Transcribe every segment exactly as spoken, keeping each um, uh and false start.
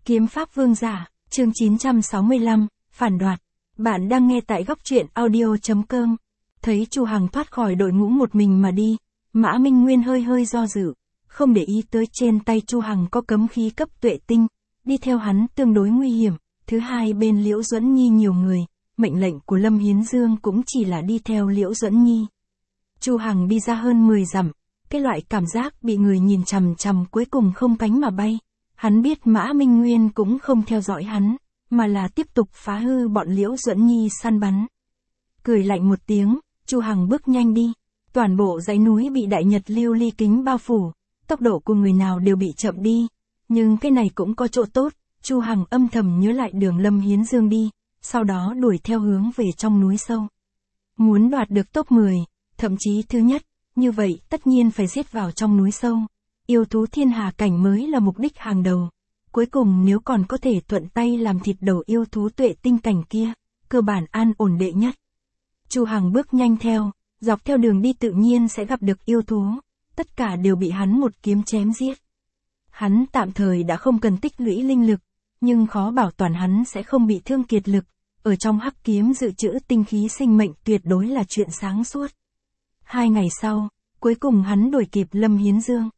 Kiếm pháp vương giả, chương chín trăm sáu mươi lăm, phản đoạt. Bạn đang nghe tại góc truyện audio chấm com. Thấy Chu Hằng thoát khỏi đội ngũ một mình mà đi, Mã Minh Nguyên hơi hơi do dự, không để ý tới trên tay Chu Hằng có cấm khí cấp tuệ tinh, đi theo hắn tương đối nguy hiểm. Thứ hai, bên Liễu Duẫn Nhi nhiều người, mệnh lệnh của Lâm Hiến Dương cũng chỉ là đi theo Liễu Duẫn Nhi. Chu Hằng đi ra hơn mười dặm, cái loại cảm giác bị người nhìn chằm chằm cuối cùng không cánh mà bay. Hắn biết Mã Minh Nguyên cũng không theo dõi hắn, mà là tiếp tục phá hư bọn Liễu Duẫn Nhi săn bắn. Cười lạnh một tiếng, Chu Hằng bước nhanh đi. Toàn bộ dãy núi bị đại nhật lưu ly kính bao phủ, tốc độ của người nào đều bị chậm đi. Nhưng cái này cũng có chỗ tốt, Chu Hằng âm thầm nhớ lại đường Lâm Hiến Dương đi, sau đó đuổi theo hướng về trong núi sâu. Muốn đoạt được top mười, thậm chí thứ nhất, như vậy tất nhiên phải giết vào trong núi sâu. Yêu thú thiên hà cảnh mới là mục đích hàng đầu. Cuối cùng nếu còn có thể thuận tay làm thịt đầu yêu thú tuệ tinh cảnh kia, cơ bản an ổn đệ nhất. Chu Hằng bước nhanh theo, dọc theo đường đi tự nhiên sẽ gặp được yêu thú, tất cả đều bị hắn một kiếm chém giết. Hắn tạm thời đã không cần tích lũy linh lực, nhưng khó bảo toàn hắn sẽ không bị thương kiệt lực. Ở trong hắc kiếm dự trữ tinh khí sinh mệnh tuyệt đối là chuyện sáng suốt. Hai ngày sau, cuối cùng hắn đuổi kịp Lâm Hiến Dương.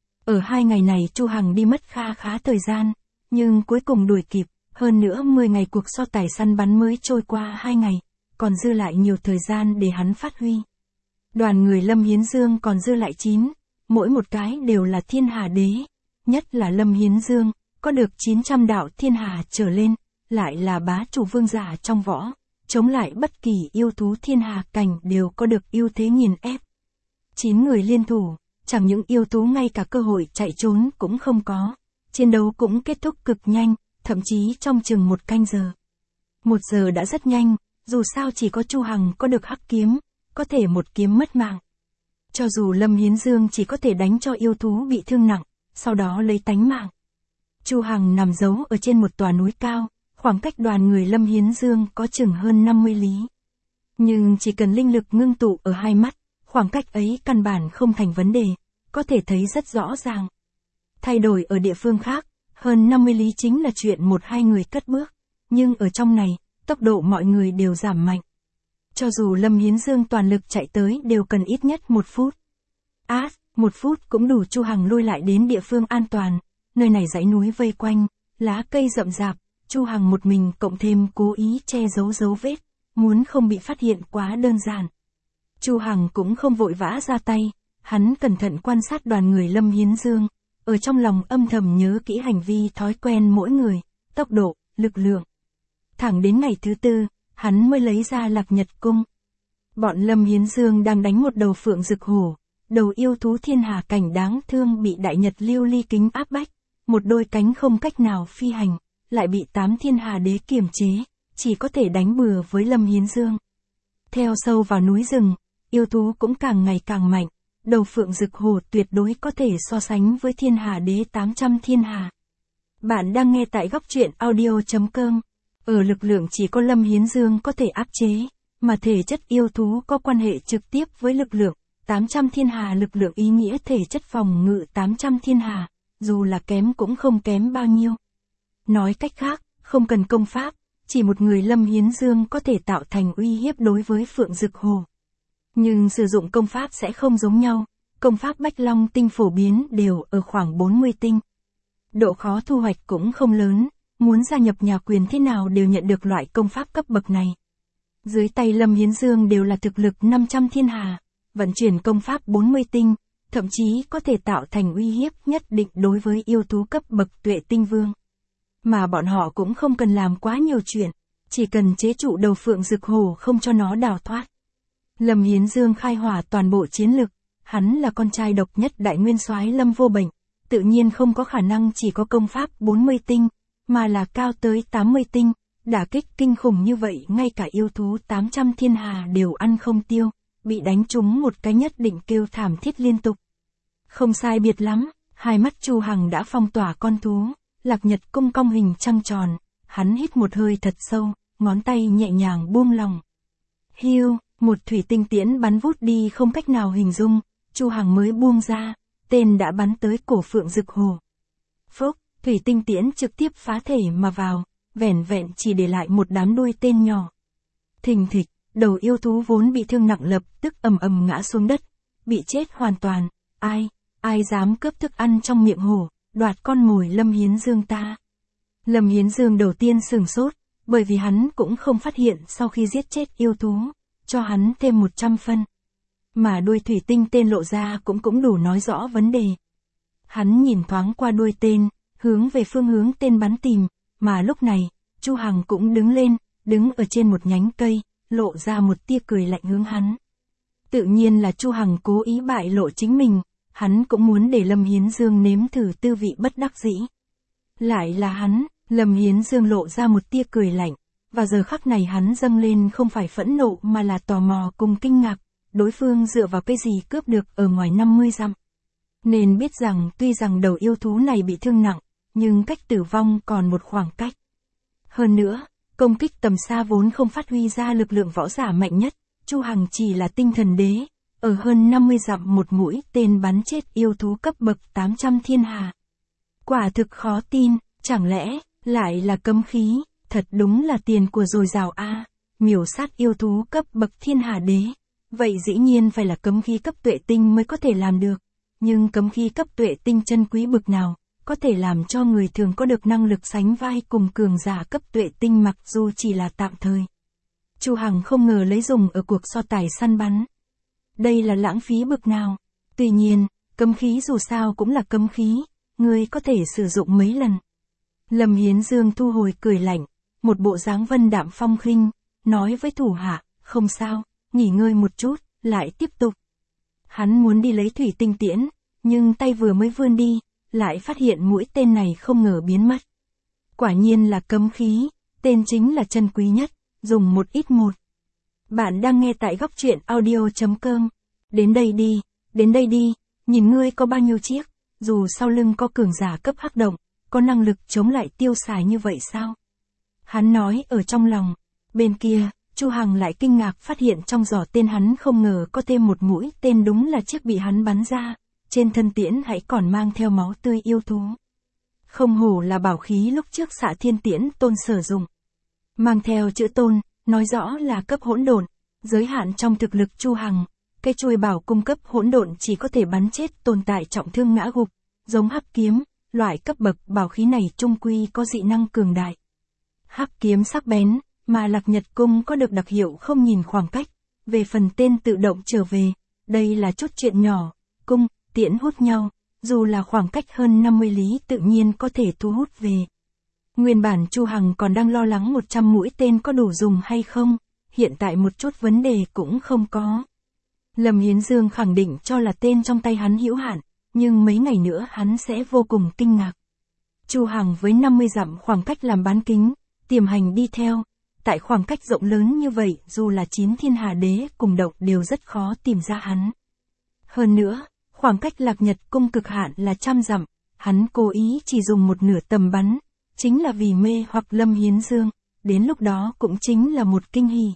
Ở hai ngày này Chu Hằng đi mất kha khá thời gian, nhưng cuối cùng đuổi kịp, hơn nữa mười ngày cuộc so tài săn bắn mới trôi qua hai ngày, còn dư lại nhiều thời gian để hắn phát huy. Đoàn người Lâm Hiến Dương còn dư lại chín, mỗi một cái đều là thiên hà đế, nhất là Lâm Hiến Dương, có được chín trăm đạo thiên hà trở lên, lại là bá chủ vương giả trong võ, chống lại bất kỳ yêu thú thiên hà cảnh đều có được ưu thế nghiền ép. chín người liên thủ, chẳng những yêu thú ngay cả cơ hội chạy trốn cũng không có, chiến đấu cũng kết thúc cực nhanh, thậm chí trong chừng một canh giờ. Một giờ đã rất nhanh, dù sao chỉ có Chu Hằng có được hắc kiếm, có thể một kiếm mất mạng. Cho dù Lâm Hiến Dương chỉ có thể đánh cho yêu thú bị thương nặng, sau đó lấy tánh mạng. Chu Hằng nằm giấu ở trên một tòa núi cao, khoảng cách đoàn người Lâm Hiến Dương có chừng hơn năm mươi lý. Nhưng chỉ cần linh lực ngưng tụ ở hai mắt, khoảng cách ấy căn bản không thành vấn đề, có thể thấy rất rõ ràng. Thay đổi ở địa phương khác, hơn năm mươi lý chính là chuyện một hai người cất bước, nhưng ở trong này, tốc độ mọi người đều giảm mạnh. Cho dù Lâm Hiến Dương toàn lực chạy tới đều cần ít nhất một phút. Á, một phút cũng đủ Chu Hằng lui lại đến địa phương an toàn, nơi này dãy núi vây quanh, lá cây rậm rạp, Chu Hằng một mình cộng thêm cố ý che giấu dấu vết, muốn không bị phát hiện quá đơn giản. Chu Hằng cũng không vội vã ra tay, hắn cẩn thận quan sát đoàn người Lâm Hiến Dương, ở trong lòng âm thầm nhớ kỹ hành vi thói quen mỗi người, tốc độ, lực lượng. Thẳng đến ngày thứ tư, hắn mới lấy ra Lạc Nhật Cung. Bọn Lâm Hiến Dương đang đánh một đầu phượng rực hổ, đầu yêu thú thiên hà cảnh đáng thương bị đại nhật lưu ly kính áp bách, một đôi cánh không cách nào phi hành, lại bị tám thiên hà đế kiềm chế, chỉ có thể đánh bừa với Lâm Hiến Dương. Theo sâu vào núi rừng, yêu thú cũng càng ngày càng mạnh, đầu phượng rực hổ tuyệt đối có thể so sánh với thiên hà đế tám trăm thiên hà. Bạn đang nghe tại góc truyện audio chấm com. Ở lực lượng chỉ có Lâm Hiến Dương có thể áp chế, mà thể chất yêu thú có quan hệ trực tiếp với lực lượng, tám trăm thiên hà lực lượng ý nghĩa thể chất phòng ngự tám trăm thiên hà, dù là kém cũng không kém bao nhiêu. Nói cách khác, không cần công pháp, chỉ một người Lâm Hiến Dương có thể tạo thành uy hiếp đối với phượng rực hổ. Nhưng sử dụng công pháp sẽ không giống nhau, công pháp Bách Long tinh phổ biến đều ở khoảng bốn mươi tinh. Độ khó thu hoạch cũng không lớn, muốn gia nhập nhà quyền thế nào đều nhận được loại công pháp cấp bậc này. Dưới tay Lâm Hiến Dương đều là thực lực năm trăm thiên hà, vận chuyển công pháp bốn mươi tinh, thậm chí có thể tạo thành uy hiếp nhất định đối với yêu thú cấp bậc tuệ tinh vương. Mà bọn họ cũng không cần làm quá nhiều chuyện, chỉ cần chế trụ đầu phượng rực hổ không cho nó đào thoát. Lâm Hiến Dương khai hỏa toàn bộ chiến lực, hắn là con trai độc nhất đại nguyên soái Lâm Vô Bệnh, tự nhiên không có khả năng chỉ có công pháp bốn mươi tinh, mà là cao tới tám mươi tinh, đả kích kinh khủng như vậy ngay cả yêu thú tám trăm thiên hà đều ăn không tiêu, bị đánh trúng một cái nhất định kêu thảm thiết liên tục. Không sai biệt lắm, hai mắt Chu Hằng đã phong tỏa con thú, Lạc Nhật Cung cong hình trăng tròn, hắn hít một hơi thật sâu, ngón tay nhẹ nhàng buông lòng. Hiu, một thủy tinh tiễn bắn vút đi không cách nào hình dung, Chu Hằng mới buông ra, tên đã bắn tới cổ phượng rực hổ. Phốc, thủy tinh tiễn trực tiếp phá thể mà vào, vẻn vẹn chỉ để lại một đám đuôi tên nhỏ. Thình thịch, đầu yêu thú vốn bị thương nặng lập tức ầm ầm ngã xuống đất, bị chết hoàn toàn. Ai, ai dám cướp thức ăn trong miệng hổ, đoạt con mồi Lâm Hiến Dương ta. Lâm Hiến Dương đầu tiên sửng sốt, bởi vì hắn cũng không phát hiện sau khi giết chết yêu thú, cho hắn thêm một trăm phân. Mà đuôi thủy tinh tên lộ ra cũng cũng đủ nói rõ vấn đề. Hắn nhìn thoáng qua đuôi tên, hướng về phương hướng tên bắn tìm, mà lúc này, Chu Hằng cũng đứng lên, đứng ở trên một nhánh cây, lộ ra một tia cười lạnh hướng hắn. Tự nhiên là Chu Hằng cố ý bại lộ chính mình, hắn cũng muốn để Lâm Hiến Dương nếm thử tư vị bất đắc dĩ. Lại là hắn, Lâm Hiến Dương lộ ra một tia cười lạnh, và giờ khắc này hắn dâng lên không phải phẫn nộ mà là tò mò cùng kinh ngạc, đối phương dựa vào cái gì cướp được ở ngoài năm mươi dặm. Nên biết rằng tuy rằng đầu yêu thú này bị thương nặng, nhưng cách tử vong còn một khoảng cách. Hơn nữa, công kích tầm xa vốn không phát huy ra lực lượng võ giả mạnh nhất, Chu Hằng chỉ là tinh thần đế, ở hơn năm mươi dặm một mũi tên bắn chết yêu thú cấp bậc tám trăm thiên hà. Quả thực khó tin, chẳng lẽ, lại là cấm khí, thật đúng là tiền của dồi dào a, à, miểu sát yêu thú cấp bậc thiên hà đế. Vậy dĩ nhiên phải là cấm khí cấp tuệ tinh mới có thể làm được, nhưng cấm khí cấp tuệ tinh chân quý bực nào, có thể làm cho người thường có được năng lực sánh vai cùng cường giả cấp tuệ tinh mặc dù chỉ là tạm thời. Chu Hằng không ngờ lấy dùng ở cuộc so tài săn bắn. Đây là lãng phí bực nào. Tuy nhiên, cấm khí dù sao cũng là cấm khí, người có thể sử dụng mấy lần. Lâm Hiến Dương thu hồi cười lạnh, một bộ dáng vân đạm phong khinh, nói với thủ hạ, không sao, nghỉ ngơi một chút, lại tiếp tục. Hắn muốn đi lấy thủy tinh tiễn, nhưng tay vừa mới vươn đi, lại phát hiện mũi tên này không ngờ biến mất. Quả nhiên là cấm khí, tên chính là chân quý nhất, dùng một ít một. Bạn đang nghe tại góc truyện audio chấm com. Đến đây đi, đến đây đi, nhìn ngươi có bao nhiêu chiếc, dù sau lưng có cường giả cấp hắc động, có năng lực chống lại tiêu xài như vậy sao? Hắn nói ở trong lòng, bên kia, Chu Hằng lại kinh ngạc phát hiện trong giỏ tên hắn không ngờ có thêm một mũi tên đúng là chiếc bị hắn bắn ra, trên thân tiễn hãy còn mang theo máu tươi yêu thú. Không hổ là bảo khí lúc trước Xạ Thiên Tiễn Tôn sử dụng. Mang theo chữ Tôn, nói rõ là cấp hỗn độn, giới hạn trong thực lực Chu Hằng, cái chuôi bảo cung cấp hỗn độn chỉ có thể bắn chết tồn tại trọng thương ngã gục, giống hắc kiếm, loại cấp bậc bảo khí này trung quy có dị năng cường đại. Hắc kiếm sắc bén, mà Lạc Nhật cung có được đặc hiệu không nhìn khoảng cách, về phần tên tự động trở về, đây là chút chuyện nhỏ, cung, tiễn hút nhau, dù là khoảng cách hơn năm mươi lý tự nhiên có thể thu hút về. Nguyên bản Chu Hằng còn đang lo lắng một trăm mũi tên có đủ dùng hay không, hiện tại một chút vấn đề cũng không có. Lâm Hiến Dương khẳng định cho là tên trong tay hắn hữu hạn, nhưng mấy ngày nữa hắn sẽ vô cùng kinh ngạc. Chu Hằng với năm mươi dặm khoảng cách làm bán kính, tiềm hành đi theo, tại khoảng cách rộng lớn như vậy dù là chín thiên hà đế cùng động đều rất khó tìm ra hắn. Hơn nữa, khoảng cách Lạc Nhật cung cực hạn là trăm dặm, hắn cố ý chỉ dùng một nửa tầm bắn, chính là vì mê hoặc Lâm Hiến Dương, đến lúc đó cũng chính là một kinh hỉ.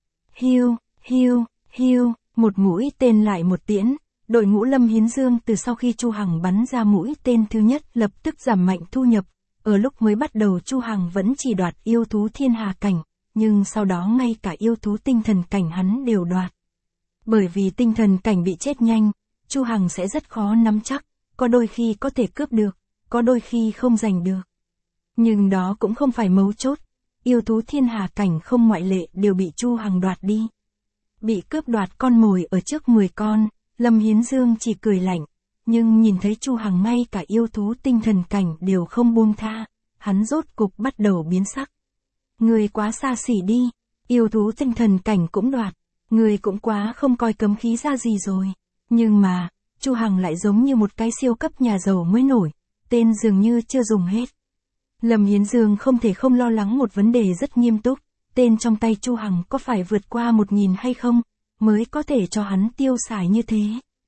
Hiu, hiu, hiu, một mũi tên lại một tiễn, đội ngũ Lâm Hiến Dương từ sau khi Chu Hằng bắn ra mũi tên thứ nhất lập tức giảm mạnh thu nhập, ở lúc mới bắt đầu Chu Hằng vẫn chỉ đoạt yêu thú thiên hà cảnh, nhưng sau đó ngay cả yêu thú tinh thần cảnh hắn đều đoạt. Bởi vì tinh thần cảnh bị chết nhanh, Chu Hằng sẽ rất khó nắm chắc, có đôi khi có thể cướp được, có đôi khi không giành được. Nhưng đó cũng không phải mấu chốt, yêu thú thiên hà cảnh không ngoại lệ đều bị Chu Hằng đoạt đi. Bị cướp đoạt con mồi ở trước mười con, Lâm Hiến Dương chỉ cười lạnh, nhưng nhìn thấy Chu Hằng ngay cả yêu thú tinh thần cảnh đều không buông tha, hắn rốt cục bắt đầu biến sắc. Người quá xa xỉ đi, yêu thú tinh thần cảnh cũng đoạt, người cũng quá không coi cấm khí ra gì rồi. Nhưng mà, Chu Hằng lại giống như một cái siêu cấp nhà giàu mới nổi, tên dường như chưa dùng hết. Lâm Hiến Dương không thể không lo lắng một vấn đề rất nghiêm túc, tên trong tay Chu Hằng có phải vượt qua một nghìn hay không, mới có thể cho hắn tiêu xài như thế.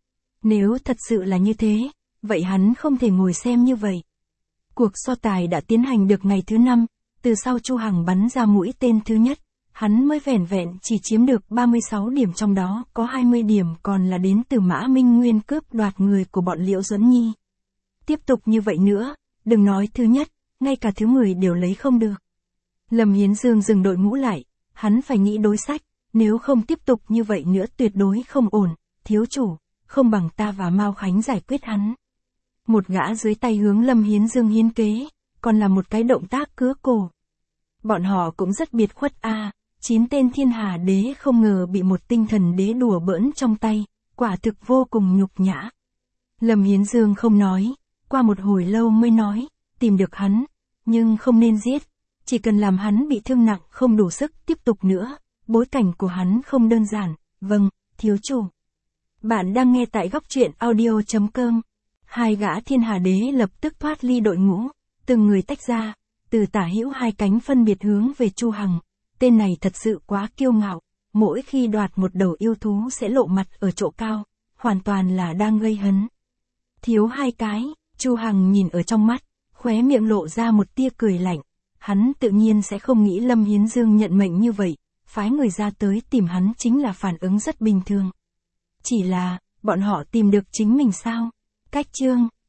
Nếu thật sự là như thế, vậy hắn không thể ngồi xem như vậy. Cuộc so tài đã tiến hành được ngày thứ năm, từ sau Chu Hằng bắn ra mũi tên thứ nhất, hắn mới vẻn vẹn chỉ chiếm được ba mươi sáu điểm, trong đó có hai mươi điểm còn là đến từ Mã Minh Nguyên cướp đoạt người của bọn Liễu Duẫn Nhi. Tiếp tục như vậy nữa, đừng nói thứ nhất, ngay cả thứ mười đều lấy không được. Lâm Hiến Dương dừng đội ngũ lại, hắn phải nghĩ đối sách, nếu không tiếp tục như vậy nữa tuyệt đối không ổn, thiếu chủ, không bằng ta và Mao Khánh giải quyết hắn. Một gã dưới tay hướng Lâm Hiến Dương hiến kế, còn là một cái động tác cứa cổ. Bọn họ cũng rất biệt khuất a, à, chín tên thiên hà đế không ngờ bị một tinh thần đế đùa bỡn trong tay, quả thực vô cùng nhục nhã. Lâm Hiến Dương không nói, qua một hồi lâu mới nói, tìm được hắn, nhưng không nên giết, chỉ cần làm hắn bị thương nặng không đủ sức tiếp tục nữa, bối cảnh của hắn không đơn giản, vâng, thiếu chủ. Bạn đang nghe tại góc truyện audio chấm com. Hai gã thiên hà đế lập tức thoát ly đội ngũ, từng người tách ra, từ tả hữu hai cánh phân biệt hướng về Chu Hằng. Tên này thật sự quá kiêu ngạo, mỗi khi đoạt một đầu yêu thú sẽ lộ mặt ở chỗ cao, hoàn toàn là đang gây hấn. Thiếu hai cái, Chu Hằng nhìn ở trong mắt, khóe miệng lộ ra một tia cười lạnh. Hắn tự nhiên sẽ không nghĩ Lâm Hiến Dương nhận mệnh như vậy, phái người ra tới tìm hắn chính là phản ứng rất bình thường. Chỉ là, bọn họ tìm được chính mình sao? Cách chương